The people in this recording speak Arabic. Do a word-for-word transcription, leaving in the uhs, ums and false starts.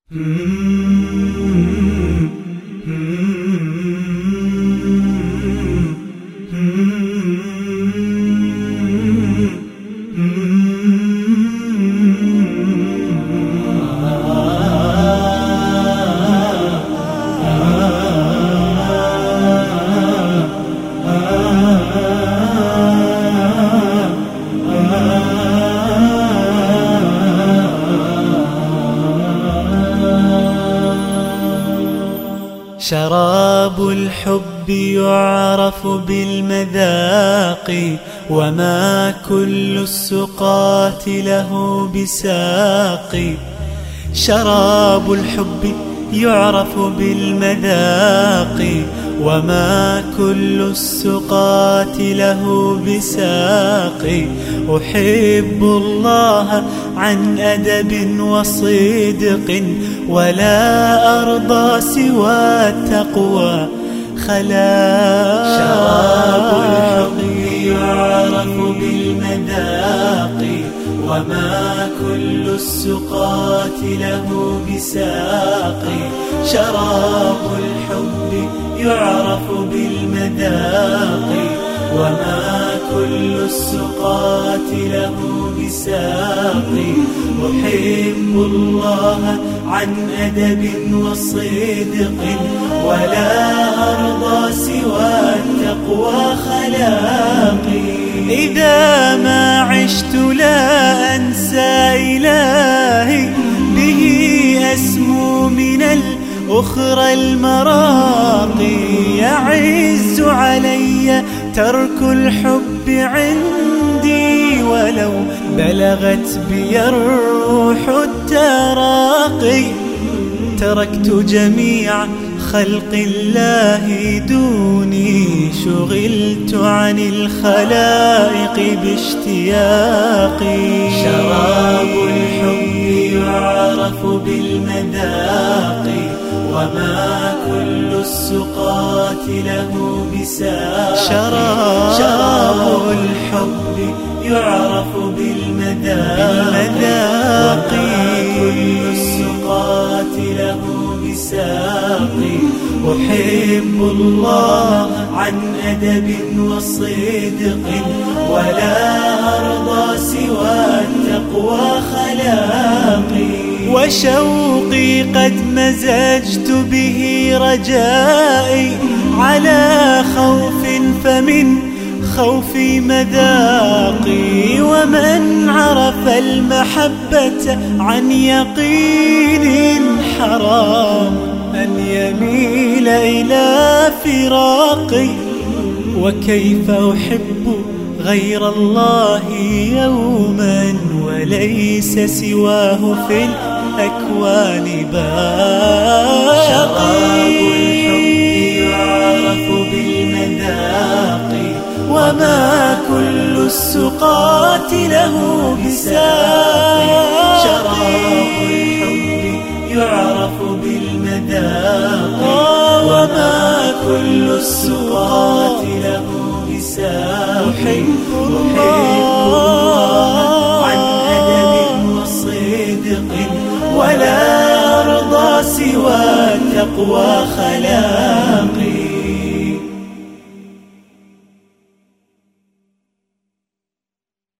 شراب الحب يعرف بالمذاق، وما كل السقاة له بساق. شراب الحب يعرف بالمذاق، وما كل السقاة له بساق. أحب الله عن أدب وصدق، ولا أرضى سوى التقوى خلاق. شراب الحب يعرف بالمذاق، وما كل السقاة له بساق. شراب الحب يعرف بالمذاق، وما كل السقاة له بساق. أحب الله عن أدب وصدق، ولا أرضى سوى التقوى خلاقي. إذا ما عشت لا أنسى إلهي، به أسمو من الأخرى المراقي. يعز علي ترك الحب عندي، ولو بلغت بي الروح التراقي. تركت جميع خلق الله دوني، شغلت عن الخلائق باشتياقي. شراب الحب يعرف بالمذاق، وما كل السقاة له بساق. شراب, شراب الحب يعرف بالمذاق، وما كل السقاة له بساق. أحب الله عن أدب وصدق، ولا أرضى سوى التقوى خلاقي. وشوقي قد مزجت به رجائي، على خوف فمن خوفي مذاقي. ومن عرف المحبة عن يقين، حرام أن يميل إلى فراقي. وكيف أحب غير الله يوما، وليس سواه في الأكوان باقي. شراب الحب يعرف بالمذاق، وما كل السقاة له بساق. شراب الحب يعرف بالمذاق، وما كل السقاة له بساق. أحب الله عن أدب وصدق، ولا أرضى سوى التقوى خلاق.